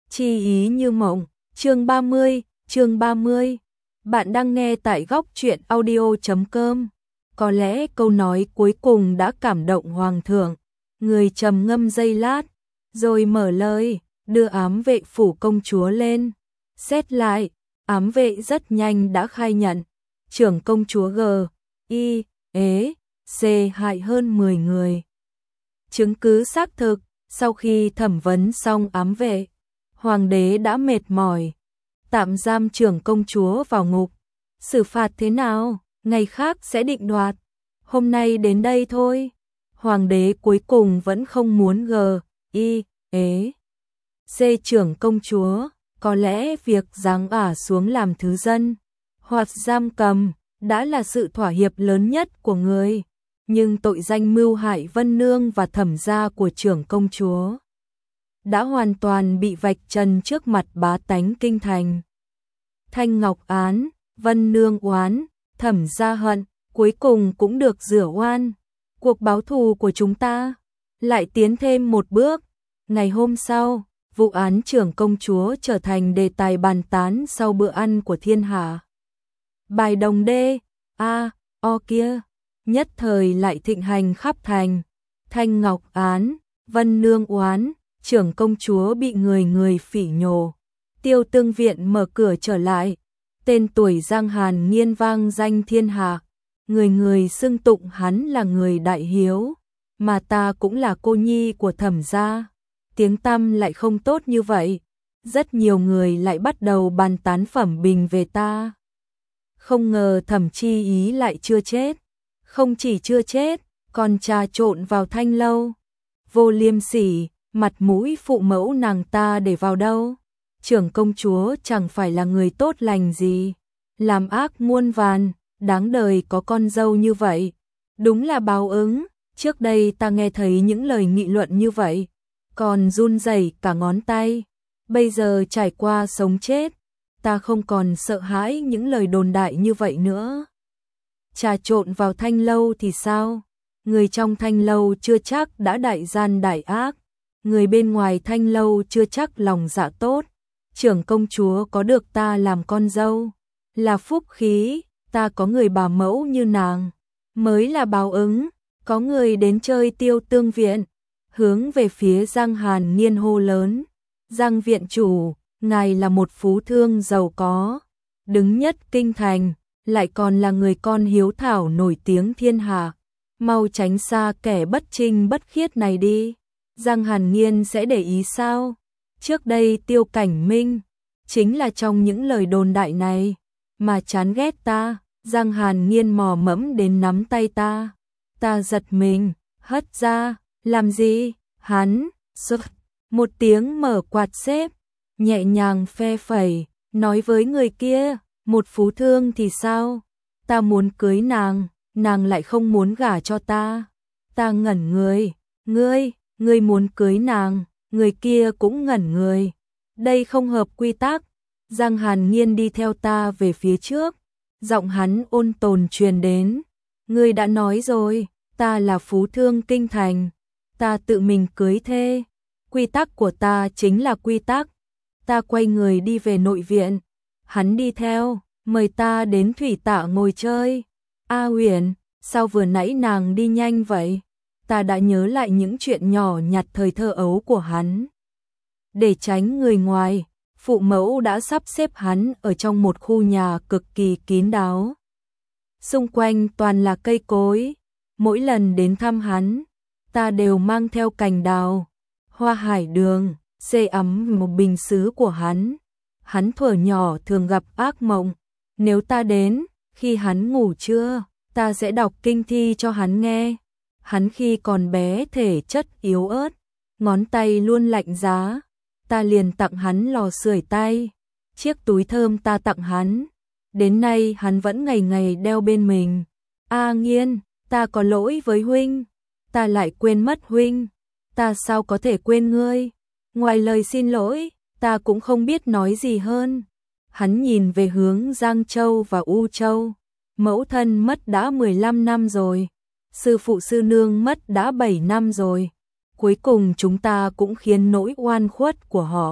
Chi ý như mộng, chương 30. Bạn đang nghe tại góc truyện audio.com. Có lẽ câu nói cuối cùng đã cảm động hoàng thượng, người trầm ngâm giây lát, rồi mở lời, đưa ám vệ phủ công chúa lên. Xét lại, ám vệ rất nhanh đã khai nhận, trưởng công chúa G.I.E.C hại hơn 10 người. Chứng cứ xác thực, sau khi thẩm vấn xong ám vệ, hoàng đế đã mệt mỏi, tạm giam trưởng công chúa vào ngục. Xử phạt thế nào, ngày khác sẽ định đoạt. Hôm nay đến đây thôi. Hoàng đế cuối cùng vẫn không muốn G.I.E.C trưởng công chúa. Có lẽ việc giáng ả xuống làm thứ dân, hoặc giam cầm, đã là sự thỏa hiệp lớn nhất của người. Nhưng tội danh mưu hại Vân Nương và thẩm gia của trưởng công chúa đã hoàn toàn bị vạch trần trước mặt bá tánh kinh thành. Thanh Ngọc án, Vân Nương oán, thẩm gia hận, cuối cùng cũng được rửa oan. Cuộc báo thù của chúng ta lại tiến thêm một bước. Ngày hôm sau, vụ án trưởng công chúa trở thành đề tài bàn tán sau bữa ăn của thiên hạ. Bài đồng đê, o kia, nhất thời lại thịnh hành khắp thành. Thanh Ngọc án, Vân Nương oán, trưởng công chúa bị người phỉ nhổ. Tiêu Tương Viện mở cửa trở lại, tên tuổi Giang Hàn Nghiên vang danh thiên hạ, người xưng tụng hắn là người đại hiếu, mà ta cũng là cô nhi của thẩm gia. Tiếng tăm lại không tốt như vậy, rất nhiều người lại bắt đầu bàn tán phẩm bình về ta. Không ngờ Thẩm Chi Ý lại chưa chết, không chỉ chưa chết, còn trà trộn vào Thanh lâu. Vô liêm sỉ, mặt mũi phụ mẫu nàng ta để vào đâu? Trưởng công chúa chẳng phải là người tốt lành gì, làm ác muôn vàn, đáng đời có con dâu như vậy. Đúng là báo ứng, trước đây ta nghe thấy những lời nghị luận như vậy, còn run rẩy cả ngón tay. Bây giờ trải qua sống chết, ta không còn sợ hãi những lời đồn đại như vậy nữa. Trà trộn vào Thanh lâu thì sao? Người trong Thanh lâu chưa chắc đã đại gian đại ác, người bên ngoài Thanh lâu chưa chắc lòng dạ tốt. Trưởng công chúa có được ta làm con dâu là phúc khí, ta có người bà mẫu như nàng mới là báo ứng. Có người đến chơi Tiêu Tương Viện, hướng về phía Giang Hàn Nghiên hô lớn: Giang viện chủ, ngài là một phú thương giàu có, đứng nhất kinh thành, lại còn là người con hiếu thảo nổi tiếng thiên hạ, mau tránh xa kẻ bất trinh bất khiết này đi. Giang Hàn Nghiên sẽ để ý sao? Trước đây Tiêu Cảnh Minh chính là trong những lời đồn đại này mà chán ghét ta. Giang Hàn Nghiên mò mẫm đến nắm tay ta, ta giật mình, hất ra. Làm gì? Hắn một tiếng mở quạt xếp, nhẹ nhàng phe phẩy, nói với người kia: một phú thương thì sao? Ta muốn cưới nàng, nàng lại không muốn gả cho ta. Ta ngẩn người, ngươi muốn cưới nàng, người kia cũng ngẩn người. Đây không hợp quy tắc. Giang Hàn Nghiên đi theo ta về phía trước, giọng hắn ôn tồn truyền đến: ngươi đã nói rồi, ta là phú thương kinh thành, ta tự mình cưới thê, quy tắc của ta chính là quy tắc. Ta quay người đi về nội viện, hắn đi theo, mời ta đến thủy tạ ngồi chơi. A Huyền, sao vừa nãy nàng đi nhanh vậy? Ta đã nhớ lại những chuyện nhỏ nhặt thời thơ ấu của hắn. Để tránh người ngoài, phụ mẫu đã sắp xếp hắn ở trong một khu nhà cực kỳ kín đáo. Xung quanh toàn là cây cối, mỗi lần đến thăm hắn, ta đều mang theo cành đào, hoa hải đường, sưởi ấm một bình sứ của hắn. Hắn thuở nhỏ thường gặp ác mộng, nếu ta đến, khi hắn ngủ trưa, ta sẽ đọc kinh thi cho hắn nghe. Hắn khi còn bé thể chất yếu ớt, ngón tay luôn lạnh giá, ta liền tặng hắn lò sưởi tay. Chiếc túi thơm ta tặng hắn, đến nay hắn vẫn ngày ngày đeo bên mình. A Nghiên, ta có lỗi với huynh, ta lại quên mất huynh. Ta sao có thể quên ngươi? Ngoài lời xin lỗi, ta cũng không biết nói gì hơn. Hắn nhìn về hướng Giang Châu và U Châu. Mẫu thân mất đã 15 năm rồi, sư phụ sư nương mất đã 7 năm rồi. Cuối cùng chúng ta cũng khiến nỗi oan khuất của họ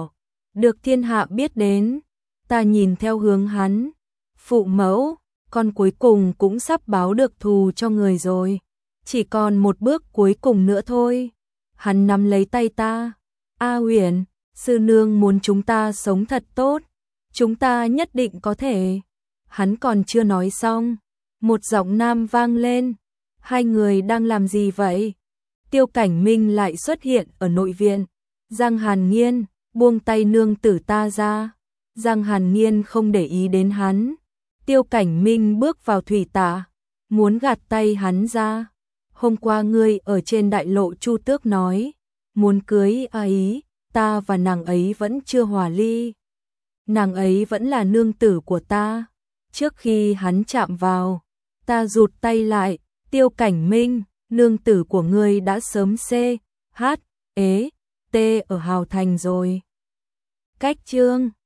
được thiên hạ biết đến. Ta nhìn theo hướng hắn. Phụ mẫu, con cuối cùng cũng sắp báo được thù cho người rồi. Chỉ còn một bước cuối cùng nữa thôi. Hắn nắm lấy tay ta. A Huyền, sư nương muốn chúng ta sống thật tốt. Chúng ta nhất định có thể. Hắn còn chưa nói xong. Một giọng nam vang lên. Hai người đang làm gì vậy? Tiêu Cảnh Minh lại xuất hiện ở nội viện. Giang Hàn Nghiên, buông tay nương tử ta ra. Giang Hàn Nghiên không để ý đến hắn. Tiêu Cảnh Minh bước vào thủy tạ, muốn gạt tay hắn ra. Hôm qua ngươi ở trên đại lộ Chu Tước nói, muốn cưới ấy, ta và nàng ấy vẫn chưa hòa ly. Nàng ấy vẫn là nương tử của ta. Trước khi hắn chạm vào, ta rụt tay lại. Tiêu Cảnh Minh, nương tử của ngươi đã sớm C, H, E, T ở Hào Thành rồi. Cách chương